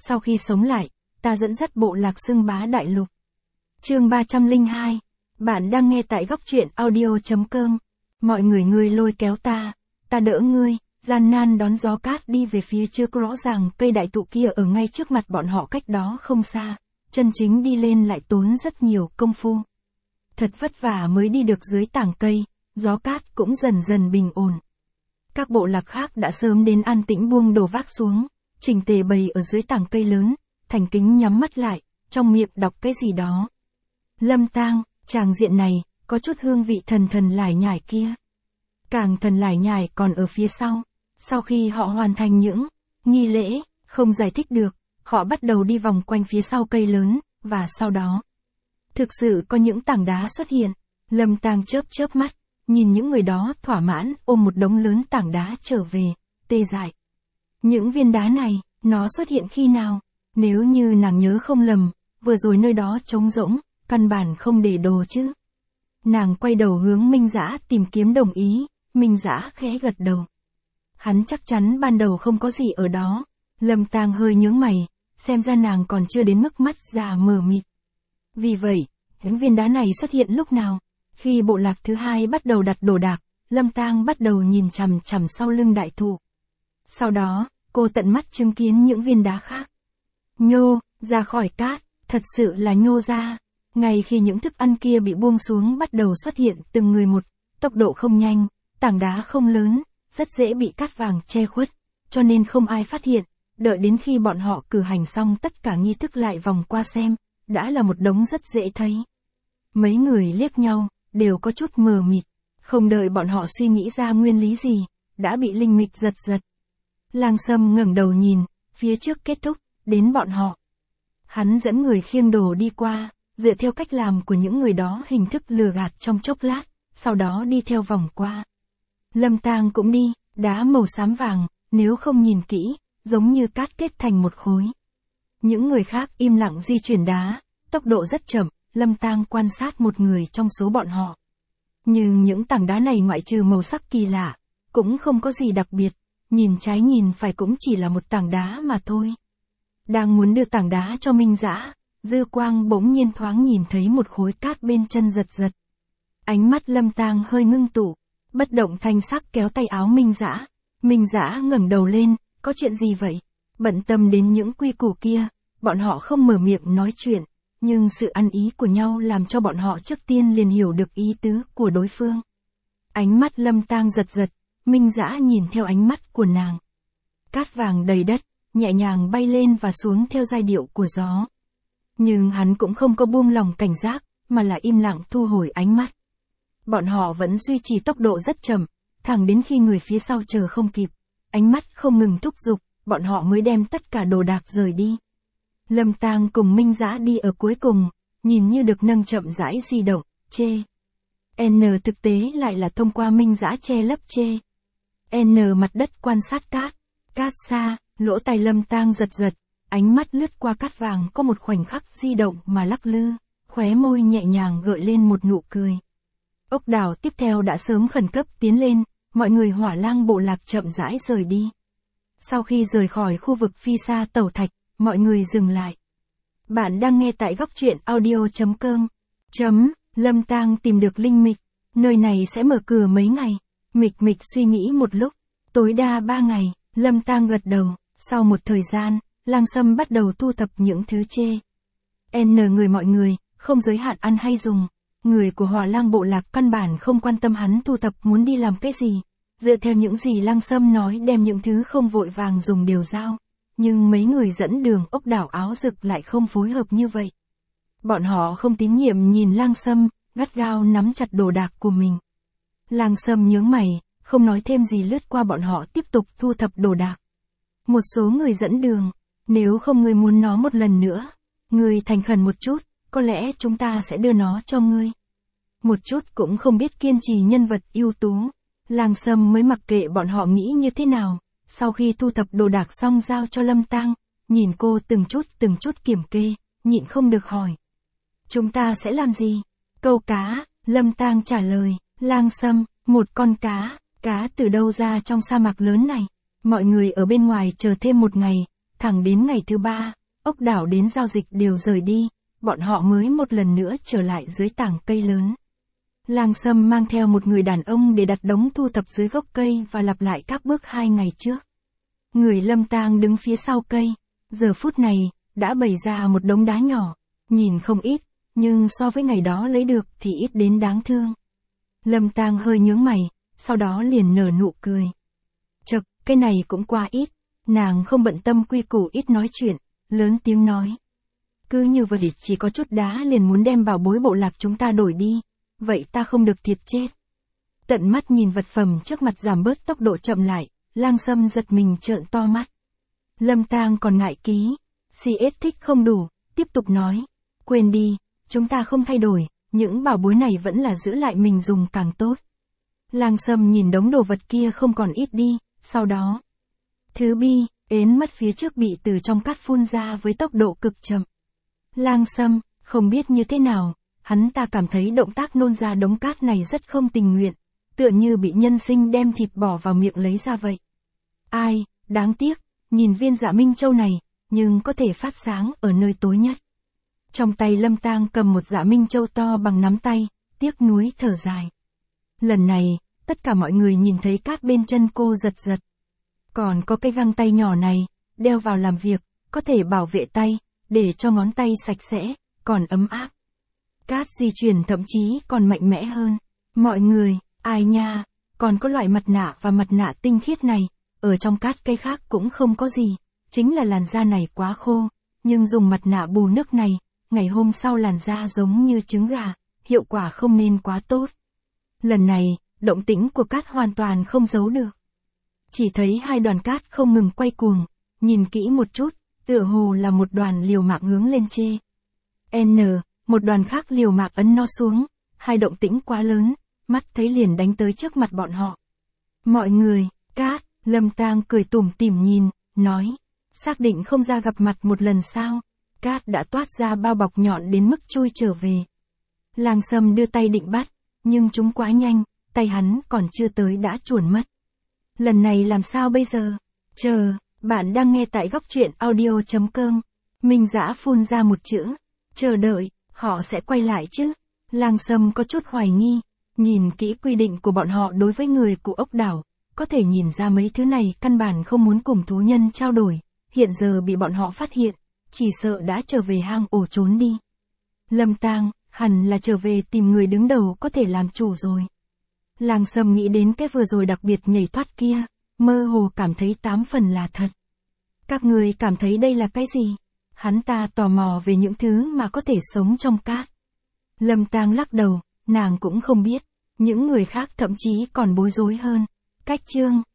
sau khi sống lại, ta dẫn dắt bộ lạc xưng bá đại lục. Chương 302. Bạn đang nghe tại góc truyện audio.com. Mọi người lôi kéo ta đỡ ngươi, gian nan đón gió cát đi về phía trước, rõ ràng cây đại thụ kia ở ngay trước mặt bọn họ cách đó không xa, chân chính đi lên lại tốn rất nhiều công phu. Thật vất vả mới đi được dưới tảng cây, gió cát cũng dần dần bình ổn. Các bộ lạc khác đã sớm đến an tĩnh buông đồ vác xuống, chỉnh tề bày ở dưới tảng cây lớn, thành kính nhắm mắt lại, trong miệng đọc cái gì đó. Lâm Tang, tràng diện này, có chút hương vị thần lải nhải kia. Càng thần lải nhải còn ở phía sau. Sau khi họ hoàn thành những nghi lễ, không giải thích được, họ bắt đầu đi vòng quanh phía sau cây lớn, và sau đó, thực sự có những tảng đá xuất hiện. Lâm Tang chớp mắt, nhìn những người đó thỏa mãn ôm một đống lớn tảng đá trở về, tê dại. Những viên đá này, nó xuất hiện khi nào? Nếu như nàng nhớ không lầm, vừa rồi nơi đó trống rỗng, căn bản không để đồ chứ. Nàng quay đầu hướng Minh Dã tìm kiếm đồng ý, Minh Dã khẽ gật đầu. Hắn chắc chắn ban đầu không có gì ở đó. Lâm Tang hơi nhướng mày, xem ra nàng còn chưa đến mức mắt già mờ mịt. Vì vậy, những viên đá này xuất hiện lúc nào? Khi bộ lạc thứ hai bắt đầu đặt đồ đạc, Lâm Tang bắt đầu nhìn chằm chằm sau lưng đại thụ. Sau đó, cô tận mắt chứng kiến những viên đá khác nhô ra khỏi cát, thật sự là nhô ra. Ngay khi những thức ăn kia bị buông xuống bắt đầu xuất hiện từng người một, tốc độ không nhanh, tảng đá không lớn, rất dễ bị cát vàng che khuất, cho nên không ai phát hiện. Đợi đến khi bọn họ cử hành xong tất cả nghi thức lại vòng qua xem, đã là một đống rất dễ thấy. Mấy người liếc nhau, đều có chút mờ mịt, không đợi bọn họ suy nghĩ ra nguyên lý gì, đã bị linh mịch giật. Lang Sâm ngẩng đầu nhìn, phía trước kết thúc, đến bọn họ. Hắn dẫn người khiêng đồ đi qua, dựa theo cách làm của những người đó hình thức lừa gạt trong chốc lát, sau đó đi theo vòng qua. Lâm Tang cũng đi, đá màu xám vàng, nếu không nhìn kỹ, giống như cát kết thành một khối. Những người khác im lặng di chuyển đá, tốc độ rất chậm, Lâm Tang quan sát một người trong số bọn họ. Nhưng những tảng đá này ngoại trừ màu sắc kỳ lạ, cũng không có gì đặc biệt, nhìn trái nhìn phải cũng chỉ là một tảng đá mà thôi. Đang muốn đưa tảng đá cho Minh Dã, dư quang bỗng nhiên thoáng nhìn thấy một khối cát bên chân giật. Ánh mắt Lâm Tang hơi ngưng tụ, bất động thanh sắc kéo tay áo Minh Dã. Minh Dã ngẩng đầu lên, có chuyện gì vậy? Bận tâm đến những quy củ kia, bọn họ không mở miệng nói chuyện, nhưng sự ăn ý của nhau làm cho bọn họ trước tiên liền hiểu được ý tứ của đối phương. Ánh mắt Lâm Tang giật, Minh Dã nhìn theo ánh mắt của nàng. Cát vàng đầy đất, nhẹ nhàng bay lên và xuống theo giai điệu của gió. Nhưng hắn cũng không có buông lòng cảnh giác, mà là im lặng thu hồi ánh mắt. Bọn họ vẫn duy trì tốc độ rất chậm, thẳng đến khi người phía sau chờ không kịp, ánh mắt không ngừng thúc giục, bọn họ mới đem tất cả đồ đạc rời đi. Lâm Tang cùng Minh Dã đi ở cuối cùng, nhìn như được nâng chậm rãi di động, thực tế lại là thông qua Minh Dã che lấp mặt đất quan sát cát xa, lỗ tai Lâm Tang giật, ánh mắt lướt qua cát vàng có một khoảnh khắc di động mà lắc lư, khóe môi nhẹ nhàng gợi lên một nụ cười. Ốc đảo tiếp theo đã sớm khẩn cấp tiến lên, mọi người Hỏa Lang bộ lạc chậm rãi rời đi. Sau khi rời khỏi khu vực phi sa tẩu thạch, mọi người dừng lại. Bạn đang nghe tại góc truyện audio.com. Lâm Tang tìm được linh mịch, nơi này sẽ mở cửa mấy ngày. Mịch suy nghĩ một lúc, tối đa 3 ngày, Lâm Tang gật đầu. Sau một thời gian, Lang Sâm bắt đầu thu thập những thứ người mọi người, không giới hạn ăn hay dùng. Người của Hỏa Lang bộ lạc căn bản không quan tâm hắn thu thập muốn đi làm cái gì. Dựa theo những gì Lang Sâm nói đem những thứ không vội vàng dùng đều giao. Nhưng mấy người dẫn đường ốc đảo áo rực lại không phối hợp như vậy. Bọn họ không tín nhiệm nhìn Lang Sâm, gắt gao nắm chặt đồ đạc của mình. Lang Sâm nhướng mày, không nói thêm gì lướt qua bọn họ tiếp tục thu thập đồ đạc. Một số người dẫn đường, nếu không ngươi muốn nó một lần nữa, ngươi thành khẩn một chút, có lẽ chúng ta sẽ đưa nó cho ngươi. Một chút cũng không biết kiên trì nhân vật ưu tú. Lang Sâm mới mặc kệ bọn họ nghĩ như thế nào, sau khi thu thập đồ đạc xong giao cho Lâm Tang, nhìn cô từng chút kiểm kê, nhịn không được hỏi. Chúng ta sẽ làm gì? Câu cá, Lâm Tang trả lời. Lang Sâm, một con cá từ đâu ra trong sa mạc lớn này? Mọi người ở bên ngoài chờ thêm một ngày, Thẳng đến ngày thứ 3, ốc đảo đến giao dịch đều rời đi, bọn họ mới một lần nữa trở lại dưới tảng cây lớn. Lang Sâm mang theo một người đàn ông để đặt đống thu thập dưới gốc cây và lặp lại các bước 2 ngày trước. Người Lâm Tang đứng phía sau cây, giờ phút này, đã bày ra một đống đá nhỏ, nhìn không ít, nhưng so với ngày đó lấy được thì ít đến đáng thương. Lâm Tang hơi nhướng mày, sau đó liền nở nụ cười. Chậc, cái này cũng quá ít, nàng không bận tâm quy củ ít nói chuyện, lớn tiếng nói. Cứ như vậy chỉ có chút đá liền muốn đem bảo bối bộ lạc chúng ta đổi đi, vậy ta không được thiệt chết. Tận mắt nhìn vật phẩm trước mặt giảm bớt tốc độ chậm lại, Lang Sâm giật mình trợn to mắt. Lâm Tang còn ngại ký, CS thích không đủ, tiếp tục nói. Quên đi, chúng ta không thay đổi, những bảo bối này vẫn là giữ lại mình dùng càng tốt. Lang Sâm nhìn đống đồ vật kia không còn ít đi, sau đó. Thứ bi, ến mắt phía trước bị từ trong cát phun ra với tốc độ cực chậm. Lang Sâm, không biết như thế nào, hắn ta cảm thấy động tác nôn ra đống cát này rất không tình nguyện, tựa như bị nhân sinh đem thịt bỏ vào miệng lấy ra vậy. Ai, đáng tiếc, nhìn viên Dạ Minh Châu này, nhưng có thể phát sáng ở nơi tối nhất. Trong tay Lâm Tang cầm một Dạ Minh Châu to bằng nắm tay, tiếc nuối thở dài. Lần này, tất cả mọi người nhìn thấy cát bên chân cô giật giật. Còn có cái găng tay nhỏ này, đeo vào làm việc, có thể bảo vệ tay, để cho ngón tay sạch sẽ, còn ấm áp. Cát di chuyển thậm chí còn mạnh mẽ hơn. Mọi người, ai nha, còn có loại mặt nạ và mặt nạ tinh khiết này, ở trong cát cây khác cũng không có gì, chính là làn da này quá khô, nhưng dùng mặt nạ bù nước này, ngày hôm sau làn da giống như trứng gà, hiệu quả không nên quá tốt. Lần này, động tĩnh của cát hoàn toàn không giấu được. Chỉ thấy hai đoàn cát không ngừng quay cuồng, nhìn kỹ một chút, tựa hồ là một đoàn liều mạng hướng lên chê. Một đoàn khác liều mạng ấn nó xuống, hai động tĩnh quá lớn, mắt thấy liền đánh tới trước mặt bọn họ. Mọi người, cát, Lâm Tang cười tủm tỉm nhìn, nói, xác định không ra gặp mặt một lần sao, cát đã toát ra bao bọc nhọn đến mức chui trở về. Lang Sâm đưa tay định bắt, nhưng chúng quá nhanh, tay hắn còn chưa tới đã chuồn mất. Lần này làm sao bây giờ? Chờ, bạn đang nghe tại góc truyện audio.com. Minh Dã phun ra một chữ, chờ đợi, họ sẽ quay lại chứ. Lang Sâm có chút hoài nghi, nhìn kỹ quy định của bọn họ đối với người của ốc đảo, có thể nhìn ra mấy thứ này căn bản không muốn cùng thú nhân trao đổi, hiện giờ bị bọn họ phát hiện, chỉ sợ đã trở về hang ổ trốn đi. Lâm Tang, hẳn là trở về tìm người đứng đầu có thể làm chủ rồi. Lang Sâm nghĩ đến cái vừa rồi đặc biệt nhảy thoát kia, mơ hồ cảm thấy 8 phần là thật. Các người cảm thấy đây là cái gì? Hắn ta tò mò về những thứ mà có thể sống trong cát. Lâm Tang lắc đầu, nàng cũng không biết, những người khác thậm chí còn bối rối hơn. Cách chương